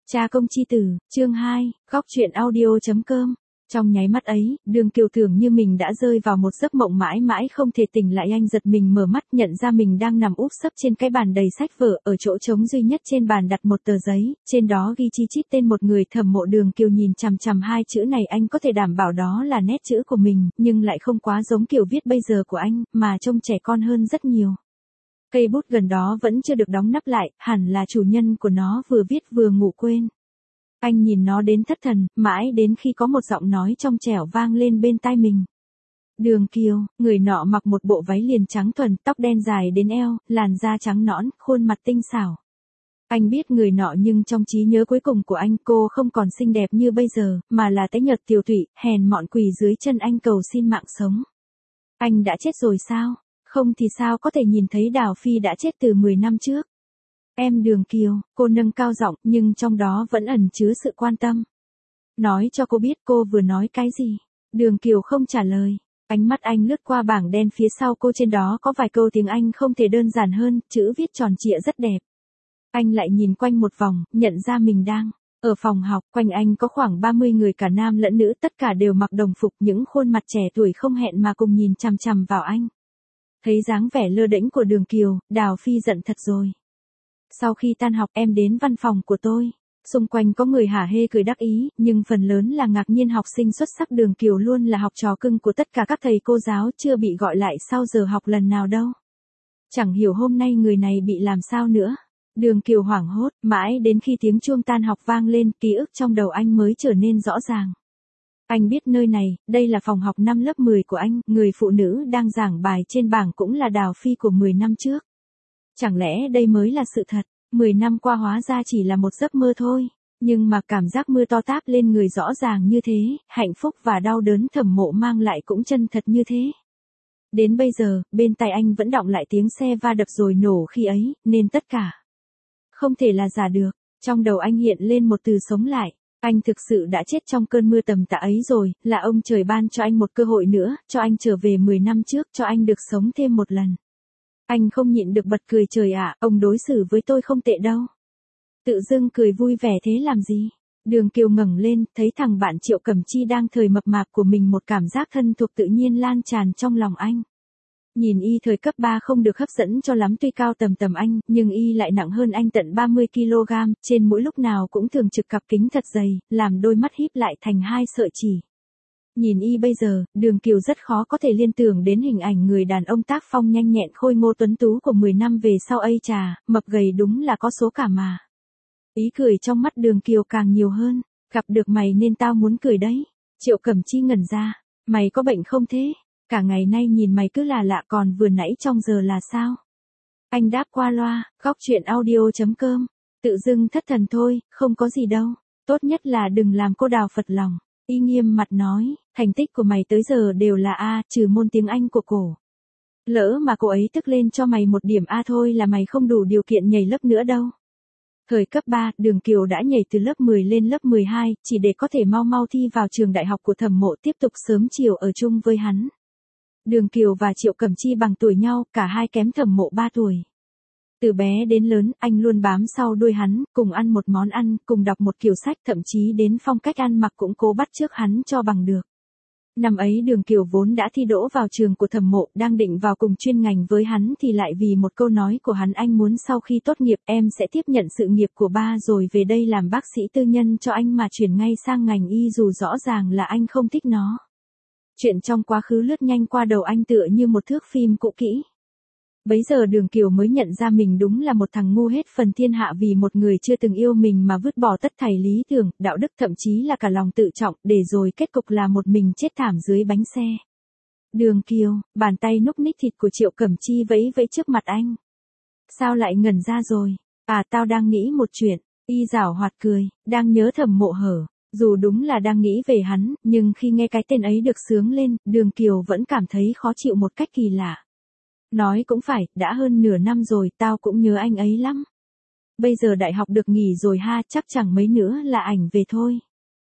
Cha công chi tử, chương 2, góc truyện audio.com. Trong nháy mắt ấy, Đường Kiều tưởng như mình đã rơi vào một giấc mộng mãi mãi không thể tỉnh lại. Anh giật mình mở mắt, nhận ra mình đang nằm úp sấp trên cái bàn đầy sách vở. Ở chỗ trống duy nhất trên bàn đặt một tờ giấy, trên đó ghi chi chít tên một người. Thẩm Mộ. Đường Kiều nhìn chằm chằm hai chữ này, anh có thể đảm bảo đó là nét chữ của mình, nhưng lại không quá giống kiểu viết bây giờ của anh, mà trông trẻ con hơn rất nhiều. Cây bút gần đó vẫn chưa được đóng nắp lại, hẳn là chủ nhân của nó vừa viết vừa ngủ quên. Anh nhìn nó đến thất thần, mãi đến khi có một giọng nói trong trẻo vang lên bên tai mình. Đường Kiều. Người nọ mặc một bộ váy liền trắng thuần, tóc đen dài đến eo, làn da trắng nõn, khuôn mặt tinh xảo. Anh biết người nọ, nhưng trong trí nhớ cuối cùng của anh, cô không còn xinh đẹp như bây giờ, mà là tái nhợt tiều tụy, hèn mọn quỳ dưới chân anh cầu xin mạng sống. Anh đã chết rồi sao? Không thì sao có thể nhìn thấy Đào Phi đã chết từ 10 năm trước. Em Đường Kiều. Cô nâng cao giọng, nhưng trong đó vẫn ẩn chứa sự quan tâm. Nói cho cô biết cô vừa nói cái gì. Đường Kiều không trả lời. Ánh mắt anh lướt qua bảng đen phía sau cô, trên đó có vài câu tiếng Anh không thể đơn giản hơn, chữ viết tròn trịa rất đẹp. Anh lại nhìn quanh một vòng, nhận ra mình đang ở phòng học. Quanh anh có khoảng 30 người, cả nam lẫn nữ, tất cả đều mặc đồng phục, những khuôn mặt trẻ tuổi không hẹn mà cùng nhìn chằm chằm vào anh. Thấy dáng vẻ lơ đễnh của Đường Kiều, Đào Phi giận thật rồi. Sau khi tan học em đến văn phòng của tôi. Xung quanh có người hả hê cười đắc ý, nhưng phần lớn là ngạc nhiên. Học sinh xuất sắc Đường Kiều luôn là học trò cưng của tất cả các thầy cô giáo, chưa bị gọi lại sau giờ học lần nào đâu. Chẳng hiểu hôm nay người này bị làm sao nữa. Đường Kiều hoảng hốt, mãi đến khi tiếng chuông tan học vang lên, ký ức trong đầu anh mới trở nên rõ ràng. Anh biết nơi này, đây là phòng học năm lớp 10 của anh, người phụ nữ đang giảng bài trên bảng cũng là Đào Phi của 10 năm trước. Chẳng lẽ đây mới là sự thật? 10 năm qua hóa ra chỉ là một giấc mơ thôi. Nhưng mà cảm giác mưa to táp lên người rõ ràng như thế, hạnh phúc và đau đớn Thẩm Mộ mang lại cũng chân thật như thế. Đến bây giờ, bên tai anh vẫn đọng lại tiếng xe va đập rồi nổ khi ấy, nên tất cả không thể là giả được. Trong đầu anh hiện lên một từ: sống lại. Anh thực sự đã chết trong cơn mưa tầm tã ấy rồi, là ông trời ban cho anh một cơ hội nữa, cho anh trở về 10 năm trước, cho anh được sống thêm một lần. Anh không nhịn được bật cười. Trời ạ, ông đối xử với tôi không tệ đâu. Tự dưng cười vui vẻ thế làm gì? Đường Kiều ngẩng lên, thấy thằng bạn Triệu Cẩm Chi đang thời mập mạp của mình, một cảm giác thân thuộc tự nhiên lan tràn trong lòng anh. Nhìn y thời cấp 3 không được hấp dẫn cho lắm, tuy cao tầm anh, nhưng y lại nặng hơn anh tận 30 kg, trên mũi lúc nào cũng thường trực cặp kính thật dày, làm đôi mắt híp lại thành hai sợi chỉ. Nhìn y bây giờ, Đường Kiều rất khó có thể liên tưởng đến hình ảnh người đàn ông tác phong nhanh nhẹn khôi ngô tuấn tú của 10 năm về sau. Ây chà, mập gầy đúng là có số cả mà. Ý cười trong mắt Đường Kiều càng nhiều hơn. Gặp được mày nên tao muốn cười đấy. Triệu Cẩm Chi ngẩn ra. Mày có bệnh không thế? Cả ngày nay nhìn mày cứ là lạ, còn vừa nãy trong giờ là sao? Anh đáp qua loa. Góc truyện audio.com. Tự dưng thất thần thôi, không có gì đâu. Tốt nhất là đừng làm cô Đào phật lòng. Y nghiêm mặt nói, thành tích của mày tới giờ đều là A, trừ môn tiếng Anh của cổ. Lỡ mà cô ấy tức lên cho mày một điểm A thôi là mày không đủ điều kiện nhảy lớp nữa đâu. Thời cấp 3, Đường Kiều đã nhảy từ lớp 10 lên lớp 12, chỉ để có thể mau mau thi vào trường đại học của Thẩm Mộ, tiếp tục sớm chiều ở chung với hắn. Đường Kiều và Triệu Cẩm Chi bằng tuổi nhau, cả hai kém Thẩm Mộ 3 tuổi. Từ bé đến lớn, anh luôn bám sau đuôi hắn, cùng ăn một món ăn, cùng đọc một kiểu sách, thậm chí đến phong cách ăn mặc cũng cố bắt chước hắn cho bằng được. Năm ấy Đường Kiều vốn đã thi đỗ vào trường của Thẩm Mộ, đang định vào cùng chuyên ngành với hắn thì lại vì một câu nói của hắn, anh muốn sau khi tốt nghiệp em sẽ tiếp nhận sự nghiệp của ba rồi về đây làm bác sĩ tư nhân cho anh, mà chuyển ngay sang ngành y, dù rõ ràng là anh không thích nó. Chuyện trong quá khứ lướt nhanh qua đầu anh tựa như một thước phim cũ kỹ. Bấy giờ Đường Kiều mới nhận ra mình đúng là một thằng ngu hết phần thiên hạ, vì một người chưa từng yêu mình mà vứt bỏ tất thảy lý tưởng, đạo đức, thậm chí là cả lòng tự trọng, để rồi kết cục là một mình chết thảm dưới bánh xe. Đường Kiều. Bàn tay núc ních thịt của Triệu Cẩm Chi vẫy vẫy trước mặt anh. Sao lại ngẩn ra rồi? À, tao đang nghĩ một chuyện. Y giảo hoạt cười, đang nhớ Thẩm Mộ hở. Dù đúng là đang nghĩ về hắn, nhưng khi nghe cái tên ấy được xướng lên, Đường Kiều vẫn cảm thấy khó chịu một cách kỳ lạ. Nói cũng phải, đã hơn nửa năm rồi, tao cũng nhớ anh ấy lắm. Bây giờ đại học được nghỉ rồi ha, chắc chẳng mấy nữa là ảnh về thôi.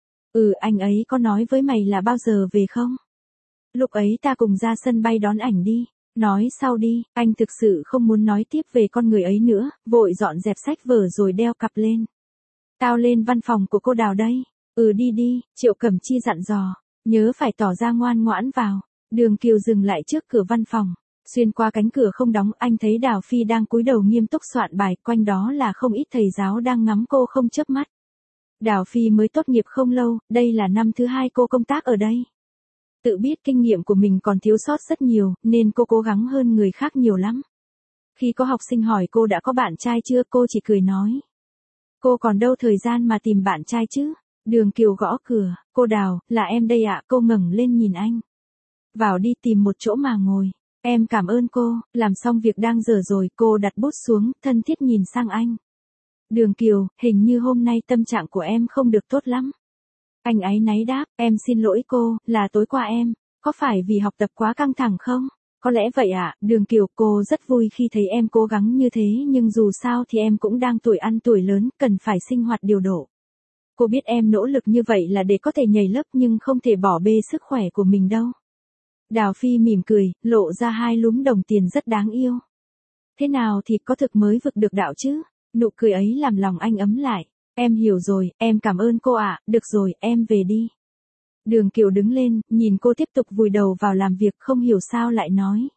Anh ấy có nói với mày là bao giờ về không? Lúc ấy ta cùng ra sân bay đón ảnh đi. Nói sau đi, anh thực sự không muốn nói tiếp về con người ấy nữa, vội dọn dẹp sách vở rồi đeo cặp lên. Tao lên văn phòng của cô Đào đây. Ừ đi đi, Triệu Cẩm Chi dặn dò. Nhớ phải tỏ ra ngoan ngoãn vào. Đường Kiều dừng lại trước cửa văn phòng. Xuyên qua cánh cửa không đóng, anh thấy Đào Phi đang cúi đầu nghiêm túc soạn bài, quanh đó là không ít thầy giáo đang ngắm cô không chớp mắt. Đào Phi mới tốt nghiệp không lâu, đây là năm thứ 2 cô công tác ở đây. Tự biết kinh nghiệm của mình còn thiếu sót rất nhiều, nên cô cố gắng hơn người khác nhiều lắm. Khi có học sinh hỏi cô đã có bạn trai chưa, cô chỉ cười nói. Cô còn đâu thời gian mà tìm bạn trai chứ. Đường Kiều gõ cửa, cô Đào, là em đây ạ, cô ngẩng lên nhìn anh. Vào đi, tìm một chỗ mà ngồi. Em cảm ơn cô, làm xong việc đang dở rồi, cô đặt bút xuống, thân thiết nhìn sang anh. Đường Kiều, hình như hôm nay tâm trạng của em không được tốt lắm. Anh áy náy đáp, em xin lỗi cô, là tối qua em, có phải vì học tập quá căng thẳng không? Có lẽ vậy ạ, Đường Kiều, cô rất vui khi thấy em cố gắng như thế, nhưng dù sao thì em cũng đang tuổi ăn tuổi lớn, cần phải sinh hoạt điều độ. Cô biết em nỗ lực như vậy là để có thể nhảy lớp nhưng không thể bỏ bê sức khỏe của mình đâu. Đào Phi mỉm cười, lộ ra 2 lúm đồng tiền rất đáng yêu. Thế nào thì có thực mới vực được đạo chứ? Nụ cười ấy làm lòng anh ấm lại. Em hiểu rồi, em cảm ơn cô ạ, được rồi, em về đi. Đường Kiều đứng lên, nhìn cô tiếp tục vùi đầu vào làm việc, không hiểu sao lại nói.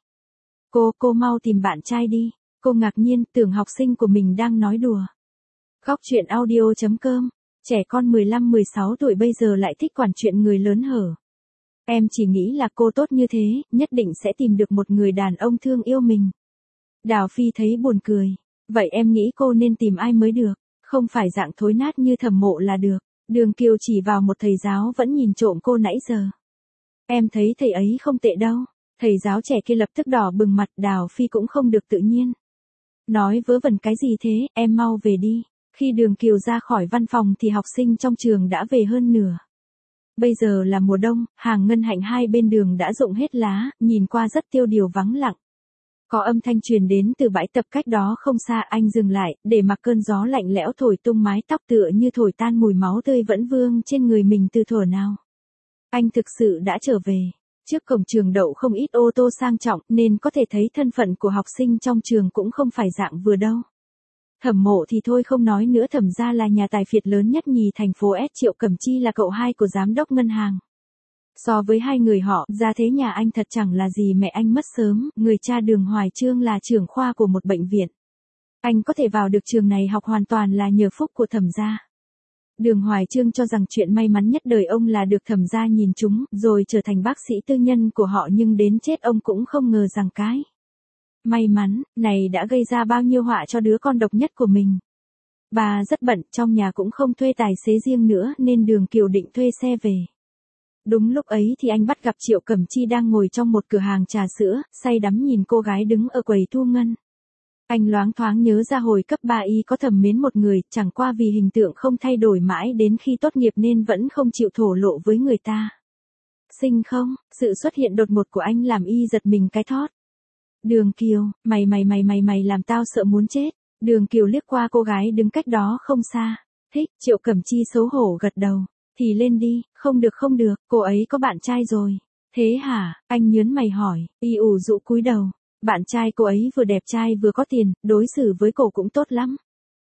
Cô mau tìm bạn trai đi. Cô ngạc nhiên, tưởng học sinh của mình đang nói đùa. Góc chuyện audio.com. Trẻ con 15-16 tuổi bây giờ lại thích quản chuyện người lớn hở. Em chỉ nghĩ là cô tốt như thế, nhất định sẽ tìm được một người đàn ông thương yêu mình. Đào Phi thấy buồn cười. Vậy em nghĩ cô nên tìm ai mới được, không phải dạng thối nát như Thẩm Mộ là được. Đường Kiều chỉ vào một thầy giáo vẫn nhìn trộm cô nãy giờ. Em thấy thầy ấy không tệ đâu. Thầy giáo trẻ kia lập tức đỏ bừng mặt, Đào Phi cũng không được tự nhiên. Nói vớ vẩn cái gì thế, em mau về đi. Khi Đường Kiều ra khỏi văn phòng thì học sinh trong trường đã về hơn nửa. Bây giờ là mùa đông, hàng ngân hạnh hai bên đường đã rụng hết lá, nhìn qua rất tiêu điều vắng lặng. Có âm thanh truyền đến từ bãi tập cách đó không xa, anh dừng lại, để mặc cơn gió lạnh lẽo thổi tung mái tóc tựa như thổi tan mùi máu tươi vẫn vương trên người mình từ thuở nào. Anh thực sự đã trở về. Trước cổng trường đậu không ít ô tô sang trọng nên có thể thấy thân phận của học sinh trong trường cũng không phải dạng vừa đâu. Thẩm Mộ thì thôi không nói nữa, Thẩm gia là nhà tài phiệt lớn nhất nhì thành phố S, Triệu Cẩm Chi là cậu hai của giám đốc ngân hàng. So với hai người họ, gia thế nhà anh thật chẳng là gì, mẹ anh mất sớm, người cha Đường Hoài Chương là trưởng khoa của một bệnh viện. Anh có thể vào được trường này học hoàn toàn là nhờ phúc của Thẩm gia. Đường Hoài Chương cho rằng chuyện may mắn nhất đời ông là được Thẩm gia nhìn trúng, rồi trở thành bác sĩ tư nhân của họ, nhưng đến chết ông cũng không ngờ rằng cái may mắn này đã gây ra bao nhiêu họa cho đứa con độc nhất của mình. Bà rất bận, trong nhà cũng không thuê tài xế riêng nữa nên Đường Kiều định thuê xe về. Đúng lúc ấy thì anh bắt gặp Triệu Cẩm Chi đang ngồi trong một cửa hàng trà sữa, say đắm nhìn cô gái đứng ở quầy thu ngân. Anh loáng thoáng nhớ ra hồi cấp 3 y có thầm mến một người, chẳng qua vì hình tượng không thay đổi mãi đến khi tốt nghiệp nên vẫn không chịu thổ lộ với người ta. Xinh không? Sự xuất hiện đột ngột của anh làm y giật mình cái thót. Đường Kiều, mày làm tao sợ muốn chết. Đường Kiều liếc qua cô gái đứng cách đó không xa. Thích, Triệu Cẩm Chi xấu hổ gật đầu. Thì lên đi, không được, cô ấy có bạn trai rồi. Thế hả? Anh nhớn mày hỏi, y ủ rũ cúi đầu. Bạn trai cô ấy vừa đẹp trai vừa có tiền, đối xử với cô cũng tốt lắm.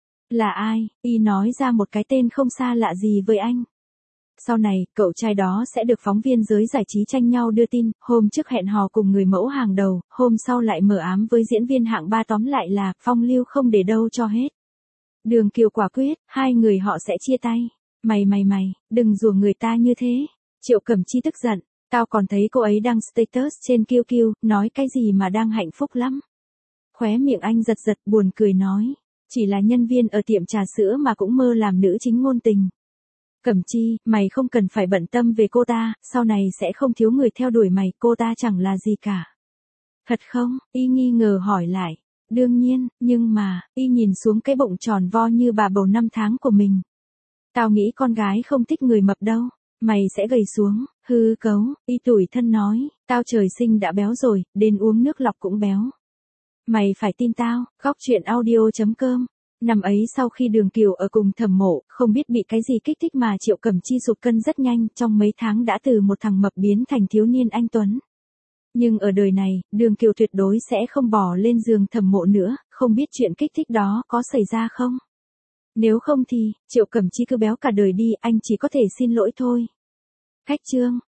Là ai? Y nói ra một cái tên không xa lạ gì với anh. Sau này, cậu trai đó sẽ được phóng viên giới giải trí tranh nhau đưa tin, hôm trước hẹn hò cùng người mẫu hàng đầu, hôm sau lại mờ ám với diễn viên hạng 3, tóm lại là phong lưu không để đâu cho hết. Đường Kiều quả quyết, hai người họ sẽ chia tay. Mày, đừng rủa người ta như thế. Triệu Cẩm Chi tức giận, tao còn thấy cô ấy đăng status trên QQ, nói cái gì mà đang hạnh phúc lắm. Khóe miệng anh giật buồn cười nói, chỉ là nhân viên ở tiệm trà sữa mà cũng mơ làm nữ chính ngôn tình. Cẩm Chi, mày không cần phải bận tâm về cô ta, sau này sẽ không thiếu người theo đuổi mày, cô ta chẳng là gì cả. Thật không? Y nghi ngờ hỏi lại. Đương nhiên, nhưng mà, Y nhìn xuống cái bụng tròn vo như bà bầu 5 tháng của mình. Tao nghĩ con gái không thích người mập đâu, mày sẽ gầy xuống, hư cấu, Y tủi thân nói, tao trời sinh đã béo rồi, đến uống nước lọc cũng béo. Mày phải tin tao, góc chuyện audio.com. Năm ấy sau khi Đường Kiều ở cùng Thẩm Mộ, không biết bị cái gì kích thích mà Triệu Cẩm Chi sụt cân rất nhanh, trong mấy tháng đã từ một thằng mập biến thành thiếu niên anh tuấn. Nhưng ở đời này, Đường Kiều tuyệt đối sẽ không bỏ lên giường Thẩm Mộ nữa, không biết chuyện kích thích đó có xảy ra không? Nếu không thì, Triệu Cẩm Chi cứ béo cả đời đi, anh chỉ có thể xin lỗi thôi. Khách chương.